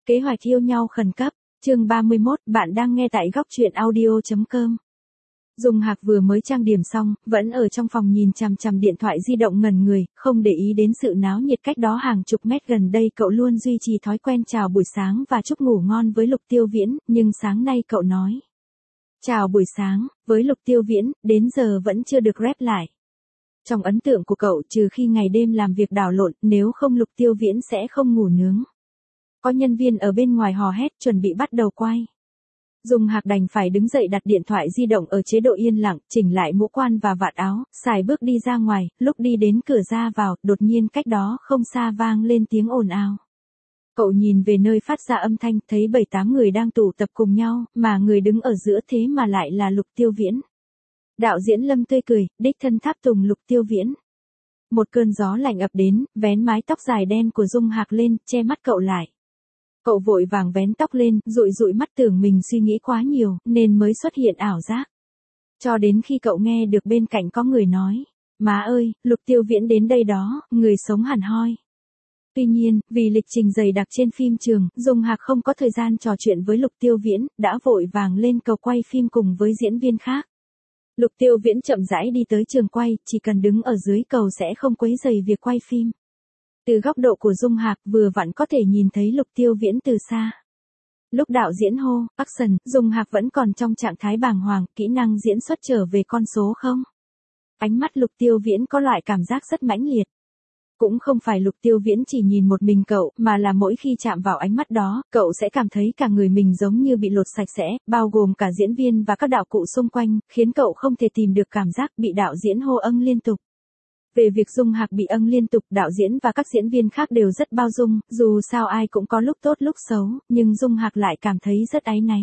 Kế hoạch yêu nhau khẩn cấp, chương 31, bạn đang nghe tại góc truyện audio.com. Dung Hạc vừa mới trang điểm xong, vẫn ở trong phòng nhìn chằm chằm điện thoại di động ngẩn người, không để ý đến sự náo nhiệt cách đó hàng chục mét gần đây. Cậu luôn duy trì thói quen chào buổi sáng và chúc ngủ ngon với Lục Tiêu Viễn, nhưng sáng nay cậu nói chào buổi sáng với Lục Tiêu Viễn, đến giờ vẫn chưa được rep lại. Trong ấn tượng của cậu, trừ khi ngày đêm làm việc đảo lộn, nếu không Lục Tiêu Viễn sẽ không ngủ nướng. Có nhân viên ở bên ngoài hò hét chuẩn bị bắt đầu quay. Dung Hạc đành phải đứng dậy đặt điện thoại di động ở chế độ yên lặng, chỉnh lại mũ quan và vạt áo, xài bước đi ra ngoài. Lúc đi đến cửa ra vào, đột nhiên cách đó không xa vang lên tiếng ồn ào. Cậu nhìn về nơi phát ra âm thanh, thấy 7-8 người đang tụ tập cùng nhau, mà người đứng ở giữa thế mà lại là Lục Tiêu Viễn. Đạo diễn Lâm tươi cười, đích thân tháp tùng Lục Tiêu Viễn. Một cơn gió lạnh ập đến, vén mái tóc dài đen của Dung Hạc lên, che mắt cậu lại. Cậu vội vàng vén tóc lên, dụi dụi mắt tưởng mình suy nghĩ quá nhiều, nên mới xuất hiện ảo giác. Cho đến khi cậu nghe được bên cạnh có người nói, má ơi, Lục Tiêu Viễn đến đây đó, người sống hẳn hoi. Tuy nhiên, vì lịch trình dày đặc trên phim trường, Dung Hạc không có thời gian trò chuyện với Lục Tiêu Viễn, đã vội vàng lên cầu quay phim cùng với diễn viên khác. Lục Tiêu Viễn chậm rãi đi tới trường quay, chỉ cần đứng ở dưới cầu sẽ không quấy rầy việc quay phim. Từ góc độ của Dung Hạc vừa vặn có thể nhìn thấy Lục Tiêu Viễn từ xa. Lúc đạo diễn hô, action, Dung Hạc vẫn còn trong trạng thái bàng hoàng, kỹ năng diễn xuất trở về con số không? Ánh mắt Lục Tiêu Viễn có loại cảm giác rất mãnh liệt. Cũng không phải Lục Tiêu Viễn chỉ nhìn một mình cậu, mà là mỗi khi chạm vào ánh mắt đó, cậu sẽ cảm thấy cả người mình giống như bị lột sạch sẽ, bao gồm cả diễn viên và các đạo cụ xung quanh, khiến cậu không thể tìm được cảm giác bị đạo diễn hô âng liên tục. Về việc Dung Hạc bị âng liên tục, đạo diễn và các diễn viên khác đều rất bao dung, dù sao ai cũng có lúc tốt lúc xấu, nhưng Dung Hạc lại cảm thấy rất áy náy.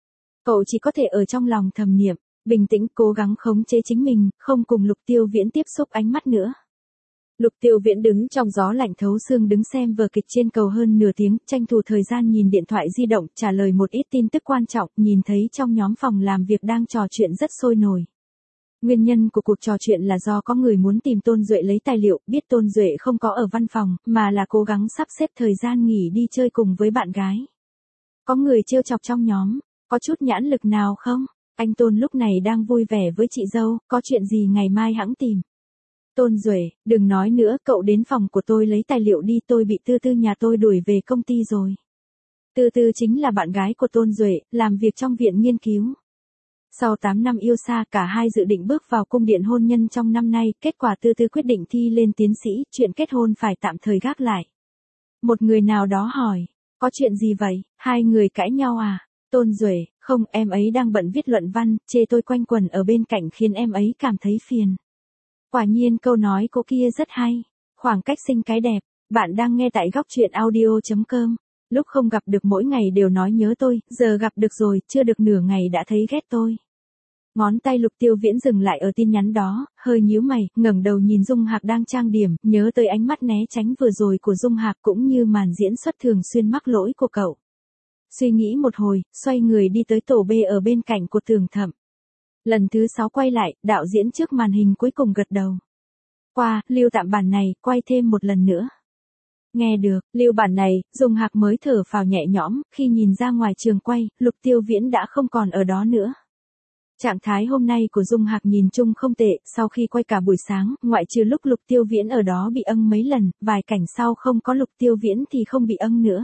Cậu chỉ có thể ở trong lòng thầm niệm, bình tĩnh cố gắng khống chế chính mình, không cùng Lục Tiêu Viễn tiếp xúc ánh mắt nữa. Lục Tiêu Viễn đứng trong gió lạnh thấu xương đứng xem vở kịch trên cầu hơn nửa tiếng, tranh thủ thời gian nhìn điện thoại di động, trả lời một ít tin tức quan trọng, nhìn thấy trong nhóm phòng làm việc đang trò chuyện rất sôi nổi. Nguyên nhân của cuộc trò chuyện là do có người muốn tìm Tôn Duệ lấy tài liệu, biết Tôn Duệ không có ở văn phòng, mà là cố gắng sắp xếp thời gian nghỉ đi chơi cùng với bạn gái. Có người trêu chọc trong nhóm, có chút nhãn lực nào không? Anh Tôn lúc này đang vui vẻ với chị dâu, có chuyện gì ngày mai hẵng tìm. Tôn Duệ, đừng nói nữa, cậu đến phòng của tôi lấy tài liệu đi, tôi bị Tư Tư nhà tôi đuổi về công ty rồi. Tư Tư chính là bạn gái của Tôn Duệ, làm việc trong viện nghiên cứu. Sau 8 năm yêu xa, cả hai dự định bước vào cung điện hôn nhân trong năm nay, kết quả Tư Tư quyết định thi lên tiến sĩ, chuyện kết hôn phải tạm thời gác lại. Một người nào đó hỏi, có chuyện gì vậy, hai người cãi nhau à? Tôn Duệ, không, em ấy đang bận viết luận văn, chê tôi quanh quẩn ở bên cạnh khiến em ấy cảm thấy phiền. Quả nhiên câu nói cô kia rất hay, khoảng cách sinh cái đẹp, bạn đang nghe tại góc truyện audio.com. Lúc không gặp được mỗi ngày đều nói nhớ tôi, giờ gặp được rồi, chưa được nửa ngày đã thấy ghét tôi. Ngón tay Lục Tiêu Viễn dừng lại ở tin nhắn đó, hơi nhíu mày, ngẩng đầu nhìn Dung Hạc đang trang điểm, nhớ tới ánh mắt né tránh vừa rồi của Dung Hạc cũng như màn diễn xuất thường xuyên mắc lỗi của cậu. Suy nghĩ một hồi, xoay người đi tới tổ B ở bên cạnh của Tường Thẩm. Lần thứ 6 quay lại, đạo diễn trước màn hình cuối cùng gật đầu. Qua, lưu tạm bản này, quay thêm một lần nữa. Nghe được, lưu bản này, Dung Hạc mới thở phào nhẹ nhõm, khi nhìn ra ngoài trường quay, Lục Tiêu Viễn đã không còn ở đó nữa. Trạng thái hôm nay của Dung Hạc nhìn chung không tệ, sau khi quay cả buổi sáng, ngoại trừ lúc Lục Tiêu Viễn ở đó bị âng mấy lần, vài cảnh sau không có Lục Tiêu Viễn thì không bị âng nữa.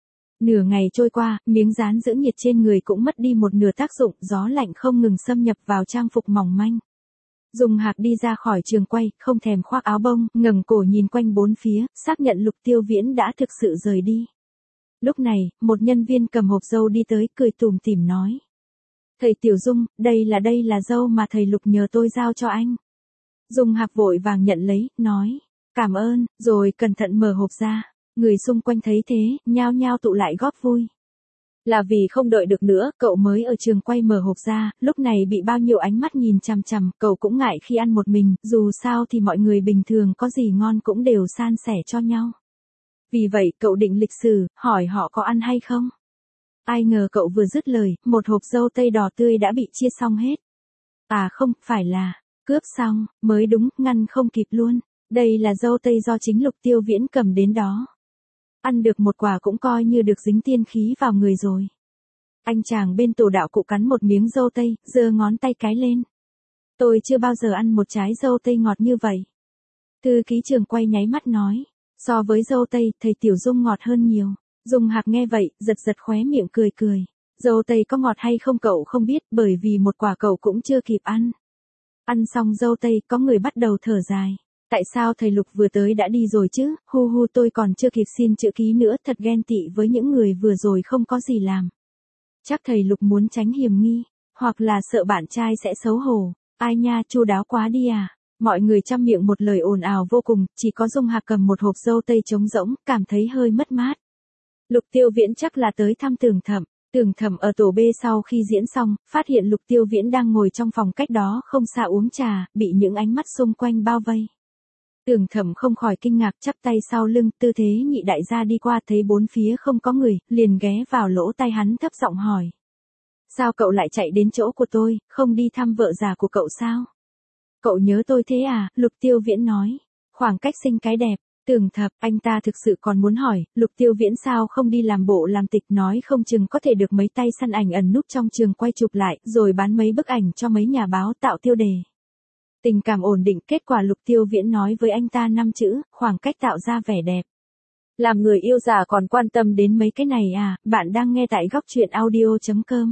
Nửa ngày trôi qua, miếng dán giữ nhiệt trên người cũng mất đi một nửa tác dụng, gió lạnh không ngừng xâm nhập vào trang phục mỏng manh. Dung Hạc đi ra khỏi trường quay, không thèm khoác áo bông, ngẩng cổ nhìn quanh bốn phía, xác nhận Lục Tiêu Viễn đã thực sự rời đi. Lúc này, một nhân viên cầm hộp dâu đi tới, cười tủm tỉm nói. Thầy Tiểu Dung, đây là dâu mà thầy Lục nhờ tôi giao cho anh. Dung Hạc vội vàng nhận lấy, nói. Cảm ơn, rồi cẩn thận mở hộp ra. Người xung quanh thấy thế, nhao nhao tụ lại góp vui. Là vì không đợi được nữa, cậu mới ở trường quay mở hộp ra, lúc này bị bao nhiêu ánh mắt nhìn chằm chằm, cậu cũng ngại khi ăn một mình, dù sao thì mọi người bình thường có gì ngon cũng đều san sẻ cho nhau. Vì vậy, cậu định lịch sự, hỏi họ có ăn hay không. Ai ngờ cậu vừa dứt lời, một hộp dâu tây đỏ tươi đã bị chia xong hết. À không, phải là, cướp xong, mới đúng, ngăn không kịp luôn. Đây là dâu tây do chính Lục Tiêu Viễn cầm đến đó. Ăn được một quả cũng coi như được dính tiên khí vào người rồi. Anh chàng bên tổ đạo cụ cắn một miếng dâu tây, giơ ngón tay cái lên. Tôi chưa bao giờ ăn một trái dâu tây ngọt như vậy. Thư ký trường quay nháy mắt nói. So với dâu tây, thầy Tiểu Dung ngọt hơn nhiều. Dung Hạc nghe vậy, giật giật khóe miệng cười cười. Dâu tây có ngọt hay không cậu không biết, bởi vì một quả cậu cũng chưa kịp ăn. Ăn xong dâu tây, có người bắt đầu thở dài. Tại sao thầy Lục vừa tới đã đi rồi chứ, hu tôi còn chưa kịp xin chữ ký nữa, thật ghen tị với những người vừa rồi không có gì làm. Chắc thầy Lục muốn tránh hiểm nghi, hoặc là sợ bạn trai sẽ xấu hổ. Ai nha, chu đáo quá đi à. Mọi người trăm miệng một lời ồn ào vô cùng, chỉ có Dung Hạc cầm một hộp dâu tây trống rỗng, cảm thấy hơi mất mát. Lục Tiêu Viễn chắc là tới thăm Tưởng Thẩm. Tưởng Thẩm ở tổ B sau khi diễn xong, phát hiện Lục Tiêu Viễn đang ngồi trong phòng cách đó không xa uống trà, bị những ánh mắt xung quanh bao vây. Tưởng Thẩm không khỏi kinh ngạc, chắp tay sau lưng, tư thế nhị đại gia đi qua thấy bốn phía không có người, liền ghé vào lỗ tai hắn thấp giọng hỏi. Sao cậu lại chạy đến chỗ của tôi, không đi thăm vợ già của cậu sao? Cậu nhớ tôi thế à? Lục Tiêu Viễn nói. Khoảng cách sinh cái đẹp. Tưởng Thập, anh ta thực sự còn muốn hỏi, Lục Tiêu Viễn sao không đi làm bộ làm tịch, nói không chừng có thể được mấy tay săn ảnh ẩn núp trong trường quay chụp lại, rồi bán mấy bức ảnh cho mấy nhà báo tạo tiêu đề. Tình cảm ổn định, kết quả Lục Tiêu Viễn nói với anh ta 5 chữ, khoảng cách tạo ra vẻ đẹp. Làm người yêu già còn quan tâm đến mấy cái này à? Bạn đang nghe tại góc truyện audio.com.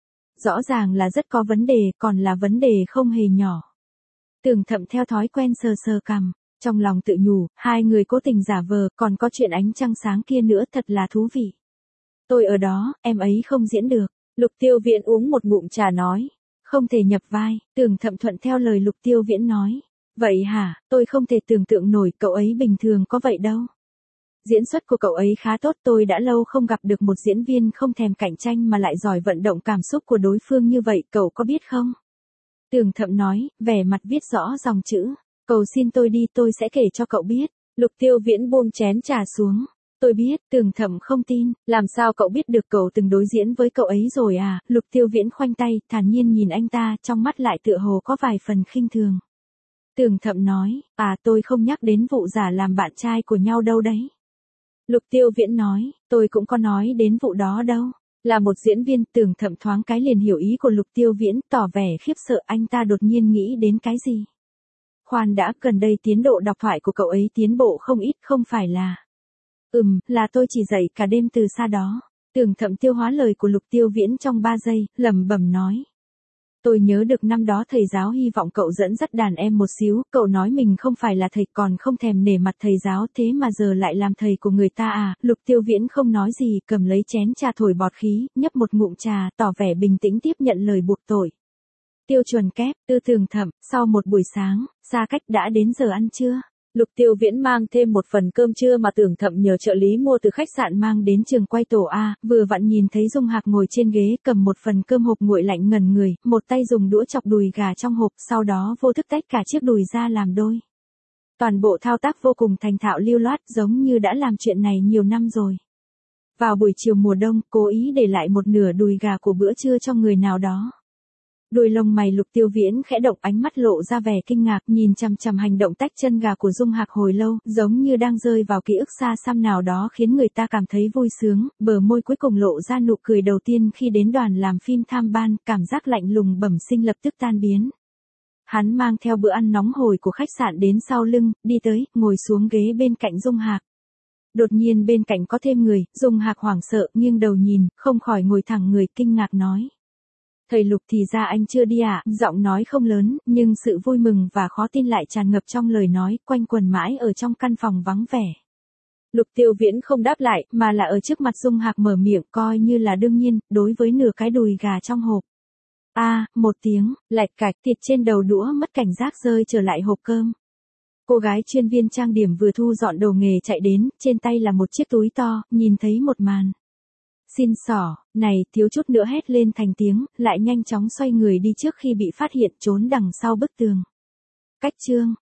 Rõ ràng là rất có vấn đề, còn là vấn đề không hề nhỏ. Tưởng Thẩm theo thói quen sờ sờ cằm, trong lòng tự nhủ, hai người cố tình giả vờ, còn có chuyện ánh trăng sáng kia nữa, thật là thú vị. Tôi ở đó, em ấy không diễn được. Lục Tiêu Viễn uống một ngụm trà nói. Không thể nhập vai. Tưởng Thẩm thuận theo lời Lục Tiêu Viễn nói. Vậy hả, tôi không thể tưởng tượng nổi, cậu ấy bình thường có vậy đâu. Diễn xuất của cậu ấy khá tốt, tôi đã lâu không gặp được một diễn viên không thèm cạnh tranh mà lại giỏi vận động cảm xúc của đối phương như vậy, cậu có biết không? Tưởng Thẩm nói, vẻ mặt viết rõ dòng chữ. Cầu xin tôi đi, tôi sẽ kể cho cậu biết. Lục Tiêu Viễn buông chén trà xuống. Tôi biết. Tưởng Thẩm không tin. Làm sao cậu biết được, cậu từng đối diễn với cậu ấy rồi à? Lục Tiêu Viễn khoanh tay, thản nhiên nhìn anh ta, trong mắt lại tựa hồ có vài phần khinh thường. Tưởng Thẩm nói, tôi không nhắc đến vụ giả làm bạn trai của nhau đâu đấy. Lục Tiêu Viễn nói, tôi cũng có nói đến vụ đó đâu. Là một diễn viên, Tưởng Thẩm thoáng cái liền hiểu ý của Lục Tiêu Viễn, tỏ vẻ khiếp sợ, anh ta đột nhiên nghĩ đến cái gì. Khoan đã, gần đây tiến độ đọc thoại của cậu ấy tiến bộ không ít, không phải là. Là tôi chỉ dạy cả đêm từ xa đó. Tưởng Thẩm tiêu hóa lời của Lục Tiêu Viễn trong 3 giây, lẩm bẩm nói. Tôi nhớ được năm đó thầy giáo hy vọng cậu dẫn dắt đàn em một xíu, cậu nói mình không phải là thầy, còn không thèm nể mặt thầy giáo, thế mà giờ lại làm thầy của người ta à? Lục Tiêu Viễn không nói gì, cầm lấy chén trà thổi bọt khí, nhấp một ngụm trà, tỏ vẻ bình tĩnh tiếp nhận lời buộc tội. Tiêu chuẩn kép, Tưởng Thẩm, sau một buổi sáng, xa cách đã đến giờ ăn trưa. Lục Tiêu Viễn mang thêm một phần cơm trưa mà Tưởng Thẩm nhờ trợ lý mua từ khách sạn mang đến trường quay tổ A, vừa vặn nhìn thấy Dung Hạc ngồi trên ghế cầm một phần cơm hộp nguội lạnh ngẩn người, một tay dùng đũa chọc đùi gà trong hộp, sau đó vô thức tách cả chiếc đùi ra làm đôi. Toàn bộ thao tác vô cùng thành thạo lưu loát, giống như đã làm chuyện này nhiều năm rồi. Vào buổi chiều mùa đông, cố ý để lại một nửa đùi gà của bữa trưa cho người nào đó. Đôi lông mày Lục Tiêu Viễn khẽ động, ánh mắt lộ ra vẻ kinh ngạc, nhìn chằm chằm hành động tách chân gà của Dung Hạc hồi lâu, giống như đang rơi vào ký ức xa xăm nào đó khiến người ta cảm thấy vui sướng, bờ môi cuối cùng lộ ra nụ cười đầu tiên khi đến đoàn làm phim tham ban, cảm giác lạnh lùng bẩm sinh lập tức tan biến. Hắn mang theo bữa ăn nóng hổi của khách sạn đến sau lưng, đi tới, ngồi xuống ghế bên cạnh Dung Hạc. Đột nhiên bên cạnh có thêm người, Dung Hạc hoảng sợ, nghiêng đầu nhìn, không khỏi ngồi thẳng người, kinh ngạc nói. Thầy Lục, thì ra anh chưa đi à? Giọng nói không lớn, nhưng sự vui mừng và khó tin lại tràn ngập trong lời nói, quanh quẩn mãi ở trong căn phòng vắng vẻ. Lục Tiêu Viễn không đáp lại, mà là ở trước mặt Dung Hạc mở miệng, coi như là đương nhiên, đối với nửa cái đùi gà trong hộp. Một tiếng, lạch cạch, thịt trên đầu đũa mất cảnh giác rơi trở lại hộp cơm. Cô gái chuyên viên trang điểm vừa thu dọn đồ nghề chạy đến, trên tay là một chiếc túi to, nhìn thấy một màn. Xin xỏ, này, thiếu chút nữa hét lên thành tiếng, lại nhanh chóng xoay người đi trước khi bị phát hiện, trốn đằng sau bức tường. Cách chương.